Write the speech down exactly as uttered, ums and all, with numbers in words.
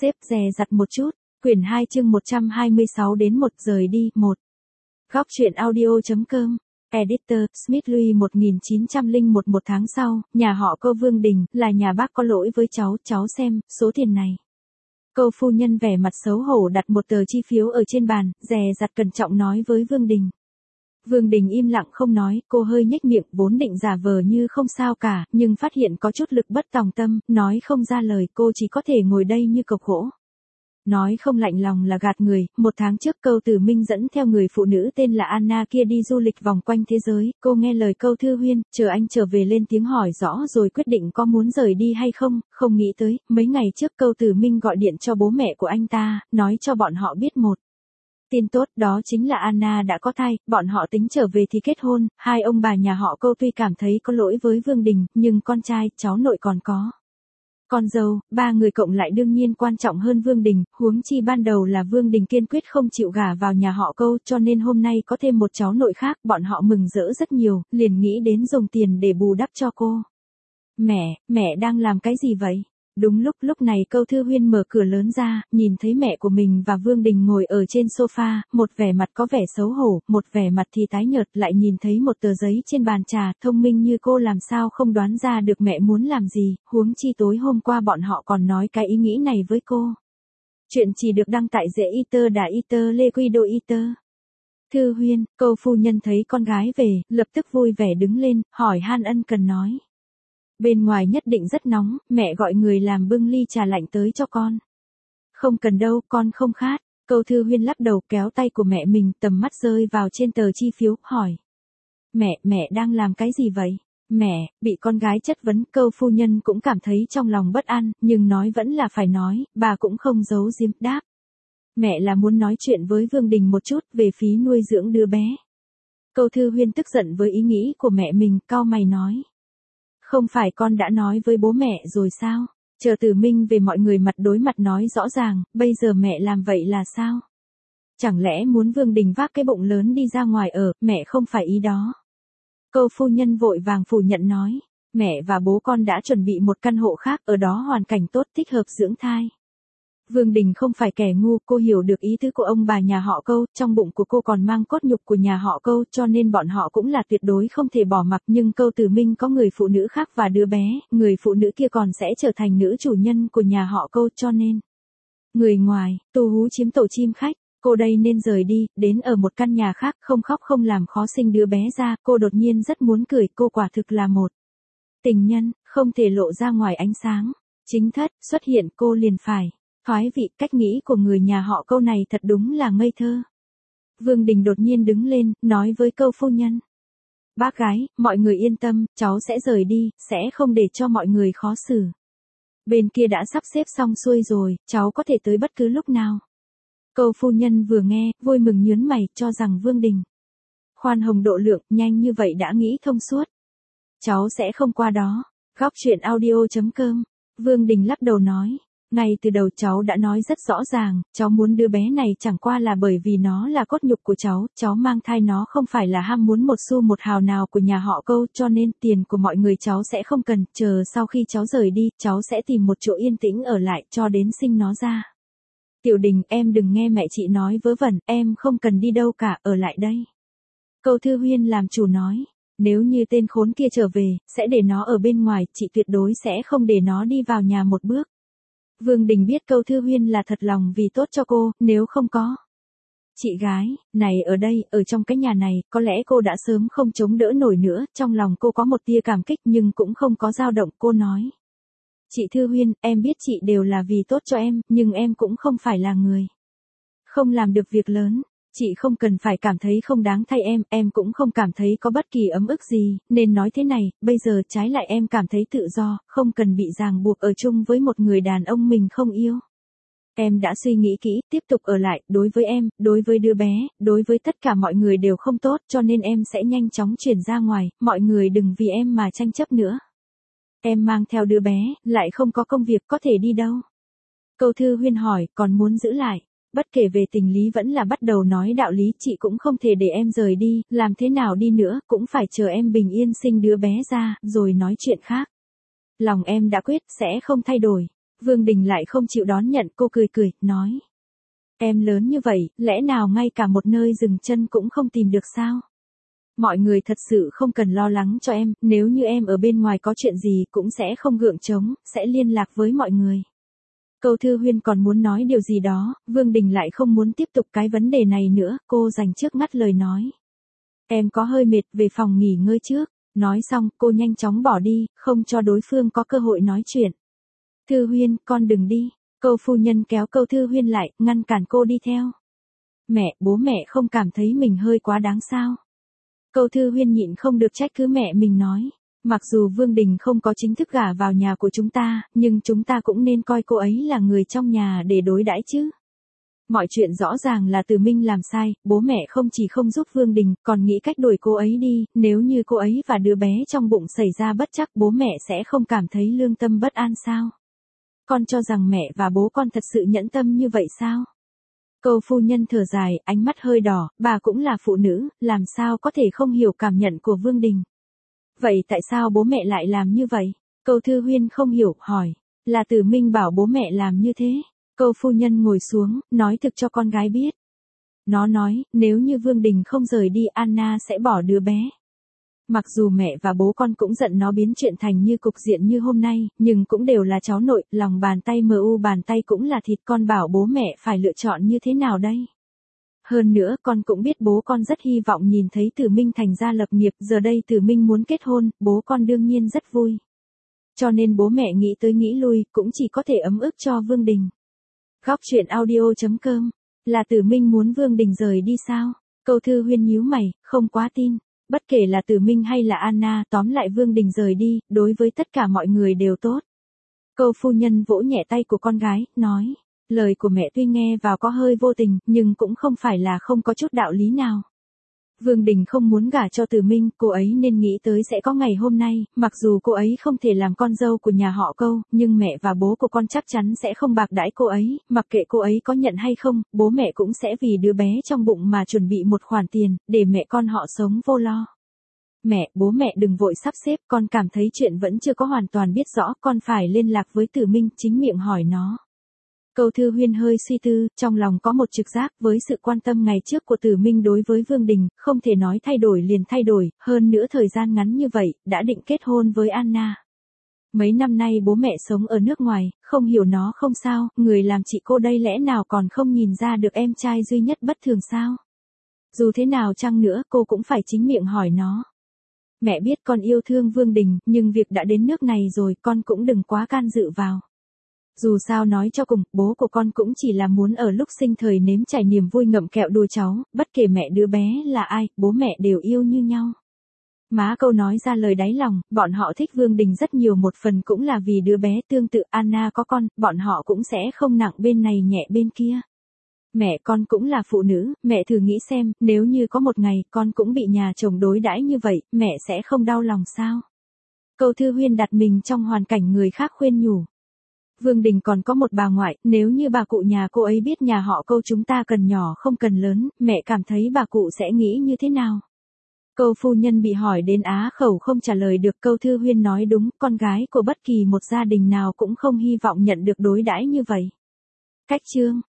xếp dè dặt một chút. Quyển hai chương một trăm hai mươi sáu đến một rời đi, một. Góc truyện audio.com. Editor, Smith Louis một nghìn chín trăm lẻ một. Một tháng sau, nhà họ Câu Vương Đình, là nhà bác có lỗi với cháu, cháu xem, số tiền này. Câu phu nhân vẻ mặt xấu hổ đặt một tờ chi phiếu ở trên bàn, dè dặt cẩn trọng nói với Vương Đình. Vương Đình im lặng không nói, cô hơi nhếch miệng, vốn định giả vờ như không sao cả, nhưng phát hiện có chút lực bất tòng tâm, nói không ra lời, cô chỉ có thể ngồi đây như cọc gỗ. Nói không lạnh lòng là gạt người, một tháng trước Câu Tử Minh dẫn theo người phụ nữ tên là Anna kia đi du lịch vòng quanh thế giới, cô nghe lời Câu Thư Huyên, chờ anh trở về lên tiếng hỏi rõ rồi quyết định có muốn rời đi hay không, không nghĩ tới, mấy ngày trước Câu Tử Minh gọi điện cho bố mẹ của anh ta, nói cho bọn họ biết một tin tốt, đó chính là Anna đã có thai, bọn họ tính trở về thì kết hôn, hai ông bà nhà họ Câu tuy cảm thấy có lỗi với Vương Đình, nhưng con trai, cháu nội còn có con dâu, ba người cộng lại đương nhiên quan trọng hơn Vương Đình, huống chi ban đầu là Vương Đình kiên quyết không chịu gả vào nhà họ Câu, cho nên hôm nay có thêm một cháu nội khác, bọn họ mừng rỡ rất nhiều, liền nghĩ đến dùng tiền để bù đắp cho cô. Mẹ, mẹ đang làm cái gì vậy? Đúng lúc lúc này Câu Thư Huyên mở cửa lớn ra, nhìn thấy mẹ của mình và Vương Đình ngồi ở trên sofa, một vẻ mặt có vẻ xấu hổ, một vẻ mặt thì tái nhợt, lại nhìn thấy một tờ giấy trên bàn trà, thông minh như cô làm sao không đoán ra được mẹ muốn làm gì, huống chi tối hôm qua bọn họ còn nói cái ý nghĩ này với cô. Chuyện chỉ được đăng tại The Eater Đà Eater Liquido Eater. Thư Huyên, Câu phu nhân thấy con gái về, lập tức vui vẻ đứng lên, hỏi han ân cần nói. Bên ngoài nhất định rất nóng, mẹ gọi người làm bưng ly trà lạnh tới cho con. Không cần đâu, con không khát. Câu Thư Huyên lắc đầu kéo tay của mẹ mình, tầm mắt rơi vào trên tờ chi phiếu, hỏi. Mẹ, mẹ đang làm cái gì vậy? Mẹ, bị con gái chất vấn, Câu phu nhân cũng cảm thấy trong lòng bất an, nhưng nói vẫn là phải nói, bà cũng không giấu giếm, đáp. Mẹ là muốn nói chuyện với Vương Đình một chút về phí nuôi dưỡng đứa bé. Câu Thư Huyên tức giận với ý nghĩ của mẹ mình, cau mày nói. Không phải con đã nói với bố mẹ rồi sao? Chờ Tử Minh về mọi người mặt đối mặt nói rõ ràng, bây giờ mẹ làm vậy là sao? Chẳng lẽ muốn Vương Đình vác cái bụng lớn đi ra ngoài ở, mẹ không phải ý đó. Câu phu nhân vội vàng phủ nhận nói, mẹ và bố con đã chuẩn bị một căn hộ khác, ở đó hoàn cảnh tốt thích hợp dưỡng thai. Vương Đình không phải kẻ ngu, cô hiểu được ý tứ của ông bà nhà họ Câu, trong bụng của cô còn mang cốt nhục của nhà họ Câu, cho nên bọn họ cũng là tuyệt đối không thể bỏ mặc, nhưng Câu Tử Minh có người phụ nữ khác và đứa bé, người phụ nữ kia còn sẽ trở thành nữ chủ nhân của nhà họ Câu, cho nên người ngoài, tu hú chiếm tổ chim khách, cô đây nên rời đi, đến ở một căn nhà khác, không khóc không làm khó sinh đứa bé ra, cô đột nhiên rất muốn cười, cô quả thực là một tình nhân, không thể lộ ra ngoài ánh sáng. Chính thất, xuất hiện cô liền phải thoái vị, cách nghĩ của người nhà họ Câu này thật đúng là ngây thơ. Vương Đình đột nhiên đứng lên, nói với Câu phu nhân. Bác gái, mọi người yên tâm, cháu sẽ rời đi, sẽ không để cho mọi người khó xử. Bên kia đã sắp xếp xong xuôi rồi, cháu có thể tới bất cứ lúc nào. Câu phu nhân vừa nghe, vui mừng nhớn mày, cho rằng Vương Đình khoan hồng độ lượng, nhanh như vậy đã nghĩ thông suốt. Cháu sẽ không qua đó. Góc truyện audio.com. Vương Đình lắc đầu nói. Ngay từ đầu cháu đã nói rất rõ ràng, cháu muốn đứa bé này chẳng qua là bởi vì nó là cốt nhục của cháu, cháu mang thai nó không phải là ham muốn một xu một hào nào của nhà họ Câu, cho nên tiền của mọi người cháu sẽ không cần, chờ sau khi cháu rời đi, cháu sẽ tìm một chỗ yên tĩnh ở lại cho đến sinh nó ra. Tiểu Đình, em đừng nghe mẹ chị nói vớ vẩn, em không cần đi đâu cả, ở lại đây. Câu Thư Huyên làm chủ nói. Nếu như tên khốn kia trở về, sẽ để nó ở bên ngoài, chị tuyệt đối sẽ không để nó đi vào nhà một bước. Vương Đình biết Câu Thư Huyên là thật lòng vì tốt cho cô, nếu không có chị gái này ở đây, ở trong cái nhà này, có lẽ cô đã sớm không chống đỡ nổi nữa, trong lòng cô có một tia cảm kích nhưng cũng không có dao động, cô nói. Chị Thư Huyên, em biết chị đều là vì tốt cho em, nhưng em cũng không phải là người không làm được việc lớn. Chị không cần phải cảm thấy không đáng thay em, em cũng không cảm thấy có bất kỳ ấm ức gì, nên nói thế này, bây giờ trái lại em cảm thấy tự do, không cần bị ràng buộc ở chung với một người đàn ông mình không yêu. Em đã suy nghĩ kỹ, tiếp tục ở lại, đối với em, đối với đứa bé, đối với tất cả mọi người đều không tốt, cho nên em sẽ nhanh chóng chuyển ra ngoài, mọi người đừng vì em mà tranh chấp nữa. Em mang theo đứa bé, lại không có công việc có thể đi đâu. Câu Thư Huyên hỏi, còn muốn giữ lại. Bất kể về tình lý vẫn là bắt đầu nói đạo lý, chị cũng không thể để em rời đi, làm thế nào đi nữa, cũng phải chờ em bình yên sinh đứa bé ra, rồi nói chuyện khác. Lòng em đã quyết, sẽ không thay đổi. Vương Đình lại không chịu đón nhận, cô cười cười, nói. Em lớn như vậy, lẽ nào ngay cả một nơi dừng chân cũng không tìm được sao? Mọi người thật sự không cần lo lắng cho em, nếu như em ở bên ngoài có chuyện gì cũng sẽ không gượng chống, sẽ liên lạc với mọi người. Câu Thư Huyên còn muốn nói điều gì đó, Vương Đình lại không muốn tiếp tục cái vấn đề này nữa, cô dành trước mắt lời nói. Em có hơi mệt, về phòng nghỉ ngơi trước. Nói xong, cô nhanh chóng bỏ đi, không cho đối phương có cơ hội nói chuyện. Thư Huyên, con đừng đi. Câu phu nhân kéo Câu Thư Huyên lại, ngăn cản cô đi theo. Mẹ, bố mẹ không cảm thấy mình hơi quá đáng sao? Câu Thư Huyên nhịn không được trách cứ mẹ mình nói. Mặc dù Vương Đình không có chính thức gả vào nhà của chúng ta, nhưng chúng ta cũng nên coi cô ấy là người trong nhà để đối đãi chứ. Mọi chuyện rõ ràng là Từ Minh làm sai, bố mẹ không chỉ không giúp Vương Đình, còn nghĩ cách đuổi cô ấy đi, nếu như cô ấy và đứa bé trong bụng xảy ra bất trắc, bố mẹ sẽ không cảm thấy lương tâm bất an sao? Con cho rằng mẹ và bố con thật sự nhẫn tâm như vậy sao? Câu phu nhân thở dài, ánh mắt hơi đỏ, bà cũng là phụ nữ, làm sao có thể không hiểu cảm nhận của Vương Đình. Vậy tại sao bố mẹ lại làm như vậy? Câu Thư Huyên không hiểu, hỏi. Là Từ Minh bảo bố mẹ làm như thế. Câu phu nhân ngồi xuống, nói thực cho con gái biết. Nó nói, nếu như Vương Đình không rời đi, Anna sẽ bỏ đứa bé. Mặc dù mẹ và bố con cũng giận nó biến chuyện thành như cục diện như hôm nay, nhưng cũng đều là cháu nội, lòng bàn tay mờ u bàn tay cũng là thịt, con bảo bố mẹ phải lựa chọn như thế nào đây? Hơn nữa, con cũng biết bố con rất hy vọng nhìn thấy Từ Minh thành gia lập nghiệp, giờ đây Từ Minh muốn kết hôn, bố con đương nhiên rất vui. Cho nên bố mẹ nghĩ tới nghĩ lui, cũng chỉ có thể ấm ức cho Vương Đình. Góc truyện audio chấm com, là Từ Minh muốn Vương Đình rời đi sao? Câu Thư Huyên nhíu mày, không quá tin. Bất kể là Từ Minh hay là Anna, tóm lại Vương Đình rời đi, đối với tất cả mọi người đều tốt. Câu phu nhân vỗ nhẹ tay của con gái, nói. Lời của mẹ tuy nghe vào có hơi vô tình, nhưng cũng không phải là không có chút đạo lý nào. Vương Đình không muốn gả cho Từ Minh, cô ấy nên nghĩ tới sẽ có ngày hôm nay, mặc dù cô ấy không thể làm con dâu của nhà họ Câu, nhưng mẹ và bố của con chắc chắn sẽ không bạc đãi cô ấy, mặc kệ cô ấy có nhận hay không, bố mẹ cũng sẽ vì đứa bé trong bụng mà chuẩn bị một khoản tiền, để mẹ con họ sống vô lo. Mẹ, bố mẹ đừng vội sắp xếp, con cảm thấy chuyện vẫn chưa có hoàn toàn biết rõ, con phải liên lạc với Từ Minh, chính miệng hỏi nó. Câu Thư Huyên hơi suy tư, trong lòng có một trực giác, với sự quan tâm ngày trước của Từ Minh đối với Vương Đình, không thể nói thay đổi liền thay đổi, hơn nữa thời gian ngắn như vậy, đã định kết hôn với Anna. Mấy năm nay bố mẹ sống ở nước ngoài, không hiểu nó không sao, người làm chị cô đây lẽ nào còn không nhìn ra được em trai duy nhất bất thường sao? Dù thế nào chăng nữa, cô cũng phải chính miệng hỏi nó. Mẹ biết con yêu thương Vương Đình, nhưng việc đã đến nước này rồi, con cũng đừng quá can dự vào. Dù sao nói cho cùng, bố của con cũng chỉ là muốn ở lúc sinh thời nếm trải niềm vui ngậm kẹo đùa cháu, bất kể mẹ đứa bé là ai, bố mẹ đều yêu như nhau. Má Câu nói ra lời đáy lòng, bọn họ thích Vương Đình rất nhiều, một phần cũng là vì đứa bé tương tự Anna có con, bọn họ cũng sẽ không nặng bên này nhẹ bên kia. Mẹ con cũng là phụ nữ, mẹ thử nghĩ xem, nếu như có một ngày con cũng bị nhà chồng đối đãi như vậy, mẹ sẽ không đau lòng sao? Câu Thư Huyên đặt mình trong hoàn cảnh người khác khuyên nhủ. Vương Đình còn có một bà ngoại, nếu như bà cụ nhà cô ấy biết nhà họ Câu chúng ta cần nhỏ không cần lớn, mẹ cảm thấy bà cụ sẽ nghĩ như thế nào? Câu phu nhân bị hỏi đến á khẩu không trả lời được. Câu Thư Huyên nói đúng, con gái của bất kỳ một gia đình nào cũng không hy vọng nhận được đối đãi như vậy. Cách chương